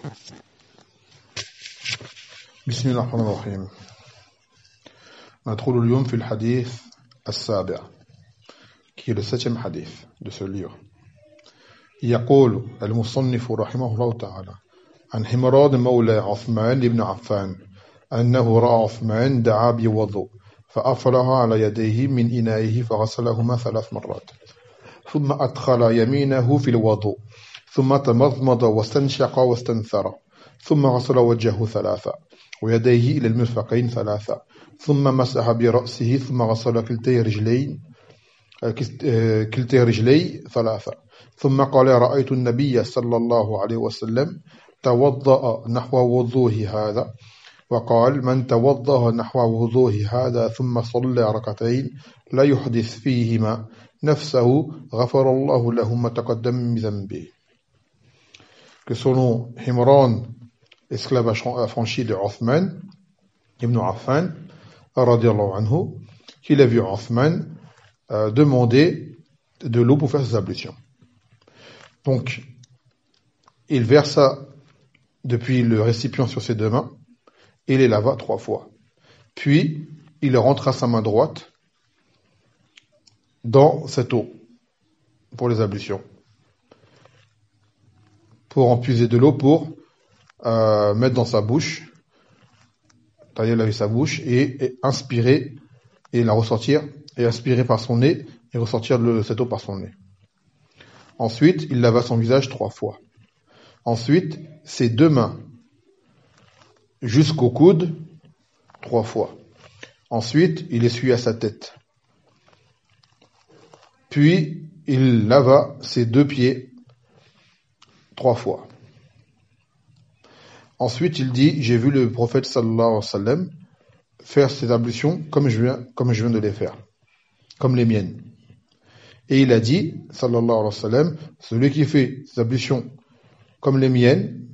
بسم الله الرحمن الرحيم. ندخل اليوم في الحديث السابع qui est le 7e hadith de ce livre. يقول المصنف رحمه الله تعالى عن حمران مولى عثمان بن عفان أنه رأى عثمان دعا بوضوء فأفرغ على يديه من إنائه فغسلهما 3 مرات ثم أدخل يمينه في الوضوء ثم تمضمض واستنشق واستنثر ثم غسل وجهه 3 ويديه إلى المرفقين 3 ثم مسح برأسه ثم غسل كلتي رجلي 3 ثم قال رأيت النبي صلى الله عليه وسلم توضأ نحو وضوءه هذا وقال من توضأ نحو وضوءه هذا ثم صلى ركعتين لا يحدث فيهما نفسه غفر الله له ما تقدم من ذنبه. Que selon Himran, esclave affranchi de Othman ibn Affan, radiallahu anhu, qu'il a vu Othman demander de l'eau pour faire ses ablutions. Donc, il versa depuis le récipient sur ses 2 mains et les lava 3 fois. Puis, il rentra sa main droite dans cette eau pour les ablutions, pour en puiser de l'eau pour mettre dans sa bouche, c'est-à-dire laver sa bouche et inspirer et la ressortir, et inspirer par son nez et ressortir cette eau par son nez. Ensuite, il lava son visage 3 fois. Ensuite, ses 2 mains jusqu'au coude 3 fois. Ensuite, il essuya sa tête. Puis, il lava ses 2 pieds 3 fois. Ensuite, il dit, j'ai vu le prophète sallallahu alayhi wa sallam faire ses ablutions comme je viens de les faire, comme les miennes. Et il a dit, sallallahu alayhi wa sallam, celui qui fait ses ablutions comme les miennes,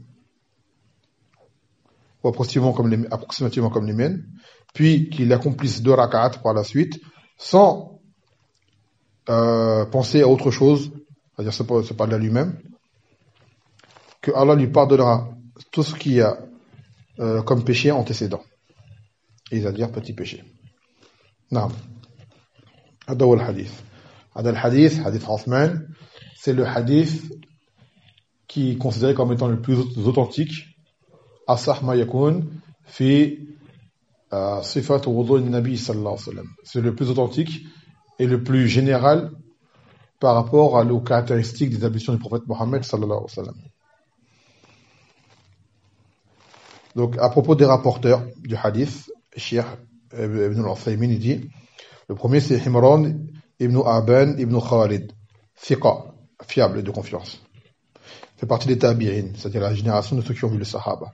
ou approximativement comme les miennes, puis qu'il accomplisse 2 rak'at par la suite, sans penser à autre chose, c'est-à-dire se parler à lui-même, que Allah lui pardonnera tout ce qu'il y a comme péché antécédent, c'est-à-dire petit péché. Naam. هذا هو الحديث. هذا الحديث حديث عثمان, c'est le hadith qui est considéré comme étant le plus authentique. أصح ما يكون في صفة وضوء النبي صلى الله عليه وسلم. C'est le plus authentique et le plus général par rapport aux caractéristiques des ablutions du prophète Mohammed sallallahu alayhi wa sallam. Donc, à propos des rapporteurs du hadith, Cheikh Ibn al-Uthaymin dit, le premier c'est Himran ibn Aban ibn Khalid, thiqa, fiable et de confiance. Il fait partie des tabi'in, c'est-à-dire la génération de ceux qui ont vu le sahaba.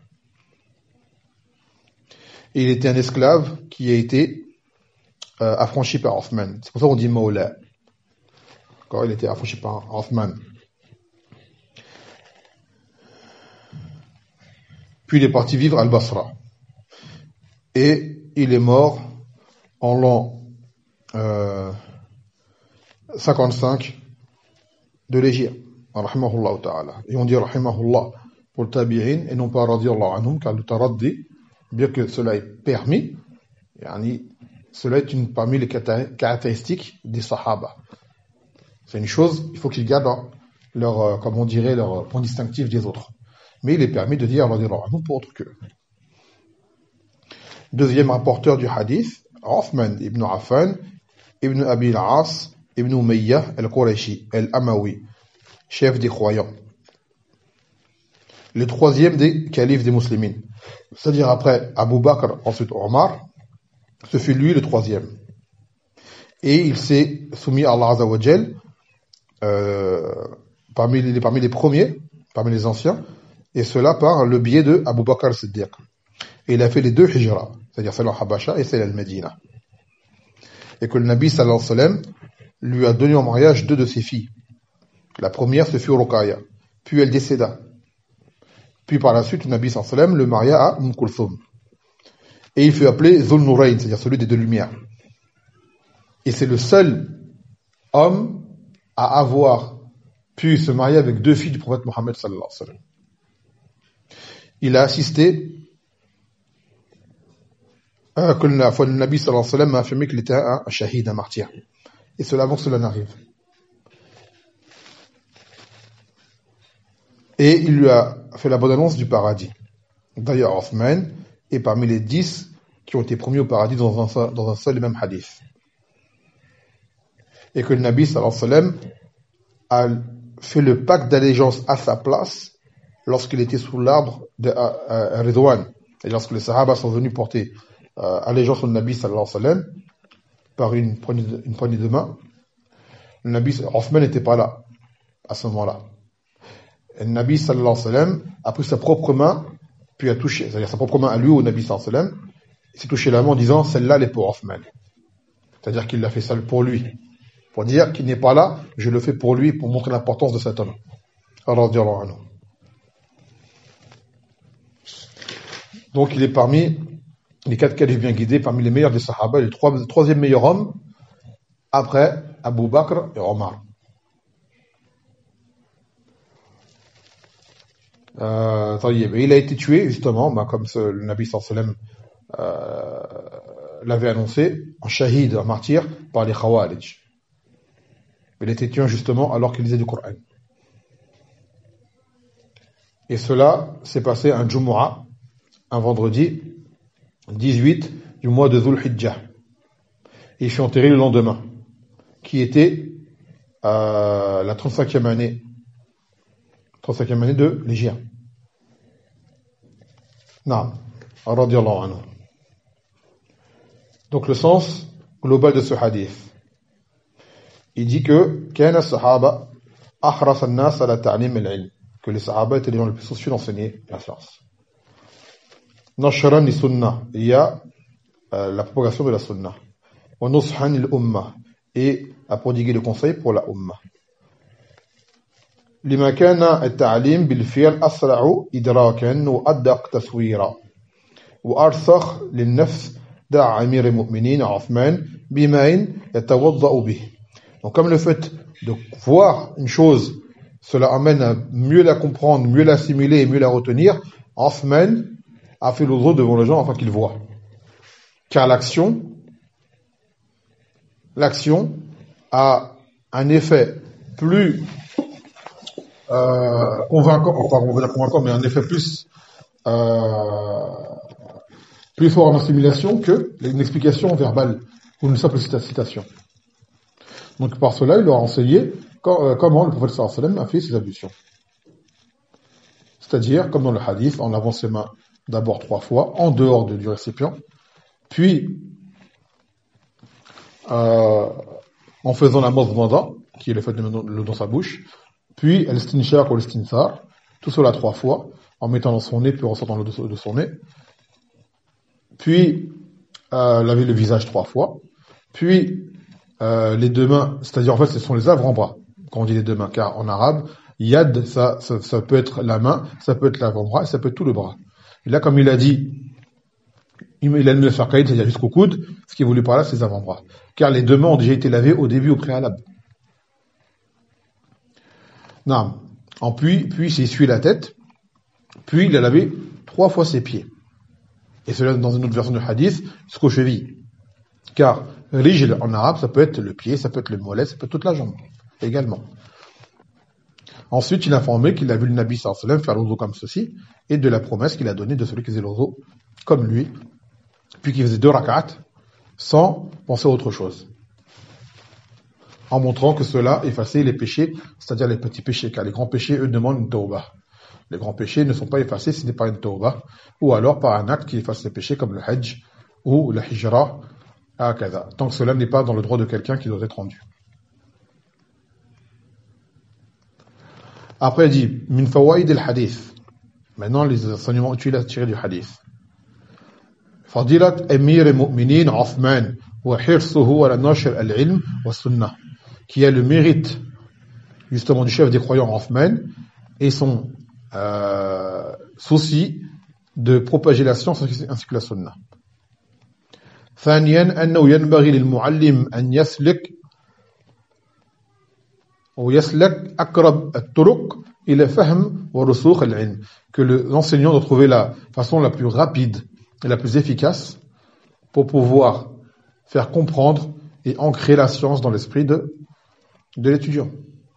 Et il était un esclave qui a été affranchi par Othman. C'est pour ça qu'on dit Mawla. Quand il était affranchi par Othman. Puis il est parti vivre à Al-Basra. Et il est mort en l'an 55 de l'Égypte. Rahimahullah ta'ala. Et on dit Rahimahullah pour le tabi'in et non pas radiyallahu anhum, car le taraddi, bien que cela est permis, cela est parmi les caractéristiques des sahaba. C'est une chose, il faut qu'ils gardent leur point distinctif des autres. Mais il est permis de dire radiyallahu anhum pour autre que. Deuxième rapporteur du hadith, Othman ibn Affan, ibn Abi al-As, ibn Umayyah al-Qurashi, al-Amawi, chef des croyants. Le troisième des califes des musulmans. C'est-à-dire après Abu Bakr, ensuite Omar, ce fut lui le troisième. Et il s'est soumis à Allah Azza wa Jal parmi les premiers, parmi les anciens, et cela par le biais de Abu Bakr Siddiq. Et il a fait les 2 hijra, c'est-à-dire celle en Habasha et celle à Medina. Et que le Nabi sallallahu alayhi wa sallam lui a donné en mariage 2 de ses filles. La première, ce fut Ruqayya. Puis elle décéda. Puis par la suite, le Nabi sallallahu alayhi wa sallam le maria à Kulthum. Et il fut appelé Zul Nurayn, c'est-à-dire celui des 2 lumières. Et c'est le seul homme à avoir pu se marier avec 2 filles du prophète Mohammed sallallahu alayhi wa sallam. il a assisté que la fois le Nabi sallallahu alayhi wa sallam a affirmé qu'il était un shahid, un martyr. Et cela avant que cela n'arrive. Et il lui a fait la bonne annonce du paradis. D'ailleurs, Othman est parmi les 10 qui ont été promis au paradis dans un seul et même hadith. Et que le Nabi sallallahu alayhi wa sallam a fait le pacte d'allégeance à sa place lorsqu'il était sous l'arbre de Ridwan. Et lorsque les Sahaba sont venus porter allégeance au Nabi sallallahu alayhi wa sallam par une poignée de main, le Nabi, Othman n'était pas là à ce moment-là. Et le Nabi sallallahu alayhi wa sallam a pris sa propre main, puis a touché, c'est-à-dire sa propre main à lui, au Nabi sallallahu alayhi wa sallam, il s'est touché la main en disant celle-là elle est pour Othman. C'est-à-dire qu'il l'a fait ça pour lui. Pour dire qu'il n'est pas là, je le fais pour lui, pour montrer l'importance de cet homme. Radiyallahu anhu. Donc il est parmi les 4 califes bien guidés, parmi les meilleurs des Sahaba, le troisième meilleur homme, après Abu Bakr et Omar. Il a été tué, justement, comme le Nabi sallallahu alayhi wa sallam l'avait annoncé, en shahid, en martyr, par les Khawarij. Il a été tué justement alors qu'il lisait du Coran. Et cela s'est passé un Jumu'ah, un vendredi 18 du mois de Dhul Hijjah. Et il fut enterré le lendemain, qui était la 35e année de l'Hijra. Naam, radiyallahu anhu. Donc le sens global de ce hadith, il dit que كان الصحابة أحرص الناس على تعليم العلم, que les Sahaba étaient les gens les plus soucieux d'enseigner la science. نشرا للسنة, il y a la propagation de la sunna. ونصحا للأمة, et à prodiguer le conseil pour la umma. لما كان التعليم بالفعل أسرع إدراكا وأدق تصويرا وأرسخ للنفس دع أمير المؤمنين عثمان بماء يتوضأ به. Donc comme le fait de voir une chose, cela amène à mieux la comprendre, mieux l'assimiler et mieux la retenir, Othman a fait l'oudhou devant les gens afin qu'ils voient. Car l'action a un effet plus convaincant, enfin on va dire convaincant, mais un effet plus fort en assimilation que une explication verbale ou une simple citation. Donc par cela, il leur a enseigné comment le prophète sallallahu alayhi wa sallam a fait ses ablutions. C'est-à-dire, comme dans le hadith, en lavant ses mains d'abord 3 fois, en dehors du récipient, puis en faisant la madmada, qui est le fait de mettre l'eau dans sa bouche, puis al-istinshaq ou al-istinthar, tout cela 3 fois, en mettant dans son nez, puis en ressortant l'eau de son nez, puis laver le visage 3 fois, puis les 2 mains, c'est-à-dire en fait ce sont les avant-bras, quand on dit les 2 mains, car en arabe, yad, ça peut être la main, ça peut être l'avant-bras, et ça peut être tout le bras. Et là, comme il a dit, il a mis le farqaïd, c'est-à-dire jusqu'au coude, ce qu'il voulait par là, c'est les avant-bras. Car les 2 mains ont déjà été lavées au début, au préalable. Non. Puis il s'est essuyé la tête, puis il a lavé 3 fois ses pieds. Et cela dans une autre version du hadith, jusqu'aux chevilles. Car rijl en arabe, ça peut être le pied, ça peut être le mollet, ça peut être toute la jambe, également. Ensuite, il a informé qu'il a vu le Nabi sallallahu alayhi wa sallam faire l'ozo comme ceci, et de la promesse qu'il a donnée de celui qui faisait l'ozo comme lui, puis qui faisait 2 rak'at, sans penser à autre chose. En montrant que cela effaçait les péchés, c'est-à-dire les petits péchés, car les grands péchés, eux, demandent une tawbah. Les grands péchés ne sont pas effacés si ce n'est pas une tawbah, ou alors par un acte qui efface les péchés, comme le hajj, ou la hijra, tant que cela n'est pas dans le droit de quelqu'un qui doit être rendu. Après, il dit, min fawaïd al-hadith. Maintenant, les enseignements utiles à tirer du hadith. Fadilat Amir al-Mu'minin Othman wa hirsuhu ala nashr al-ilm wa sunnah, qui a le mérite justement du chef des croyants Othman et son souci de propager la science ainsi que la sunnah. ثانيا أنه ينبغي للمعلم أن يسلك أقرب الطرق il est fahm wa rusukh al-ilm, que l'enseignant doit trouver la façon la plus rapide et la plus efficace pour pouvoir faire comprendre et ancrer la science dans l'esprit de l'étudiant.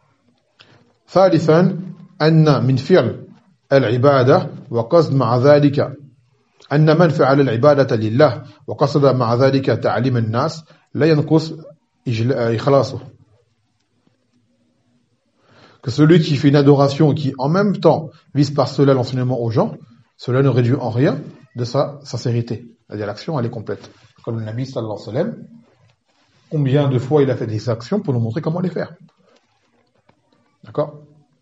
ثالثا أن من فعل العبادة وقصد مع ذلك أن من فعل العبادة لله وقصد مع ذلك تعليم الناس لا ينقص إخلاصه. Que celui qui fait une adoration et qui en même temps vise par cela l'enseignement aux gens, cela ne réduit en rien de sa sincérité. C'est-à-dire l'action elle est complète. Comme le Nabi sallallahu alayhi wa sallam, combien de fois il a fait des actions pour nous montrer comment les faire. D'accord?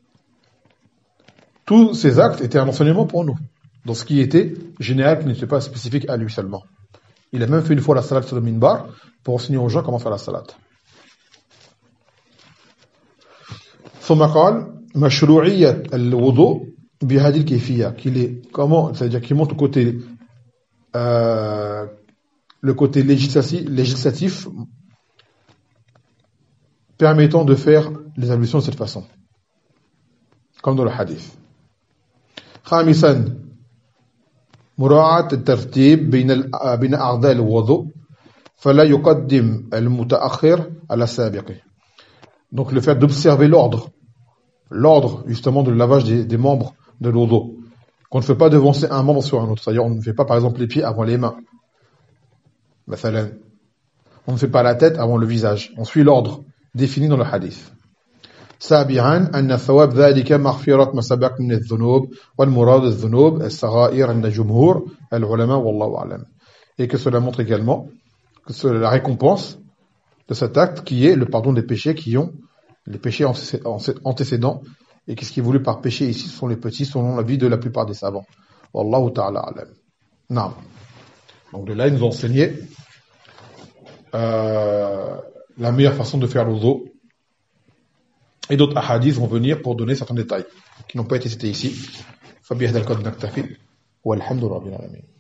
Tous ces actes étaient un enseignement pour nous, dans ce qui était général, qui n'était pas spécifique à lui seulement. Il a même fait une fois la salat sur le minbar pour enseigner aux gens comment faire la salat. ثم قال مشروعية الوضوء بهذه الكيفية, qu'il est comment, c'est-à-dire qu'il montre le côté législatif permettant de faire les ablutions de cette façon, comme dans le hadith. خامسا مراعاة الترتيب بين أعضاء الوضوء فلا يقدم المتأخر على السابق. Donc le fait d'observer l'ordre justement de lavage des membres de l'wudu, qu'on ne fait pas devancer un membre sur un autre, c'est-à-dire on ne fait pas par exemple les pieds avant les mains, on ne fait pas la tête avant le visage, on suit l'ordre défini dans le hadith. سابعا أن ثواب ذلك مغفرة ما سبق من الذنوب والمراد الذنوب الصغائر عند جمهور العلماء والله أعلم. Et que cela montre également que c'est la récompense de cet acte qui est le pardon des péchés les péchés antécédents, et qu'est-ce qui est voulu par péché ici, ce sont les petits selon l'avis de la plupart des savants. Wallahu ta'ala alam. Naam. Donc de là, ils nous ont enseigné la meilleure façon de faire l'wudu. Et d'autres hadiths vont venir pour donner certains détails qui n'ont pas été cités ici. فبهذا القدر نكتفي والحمد لله رب العالمين.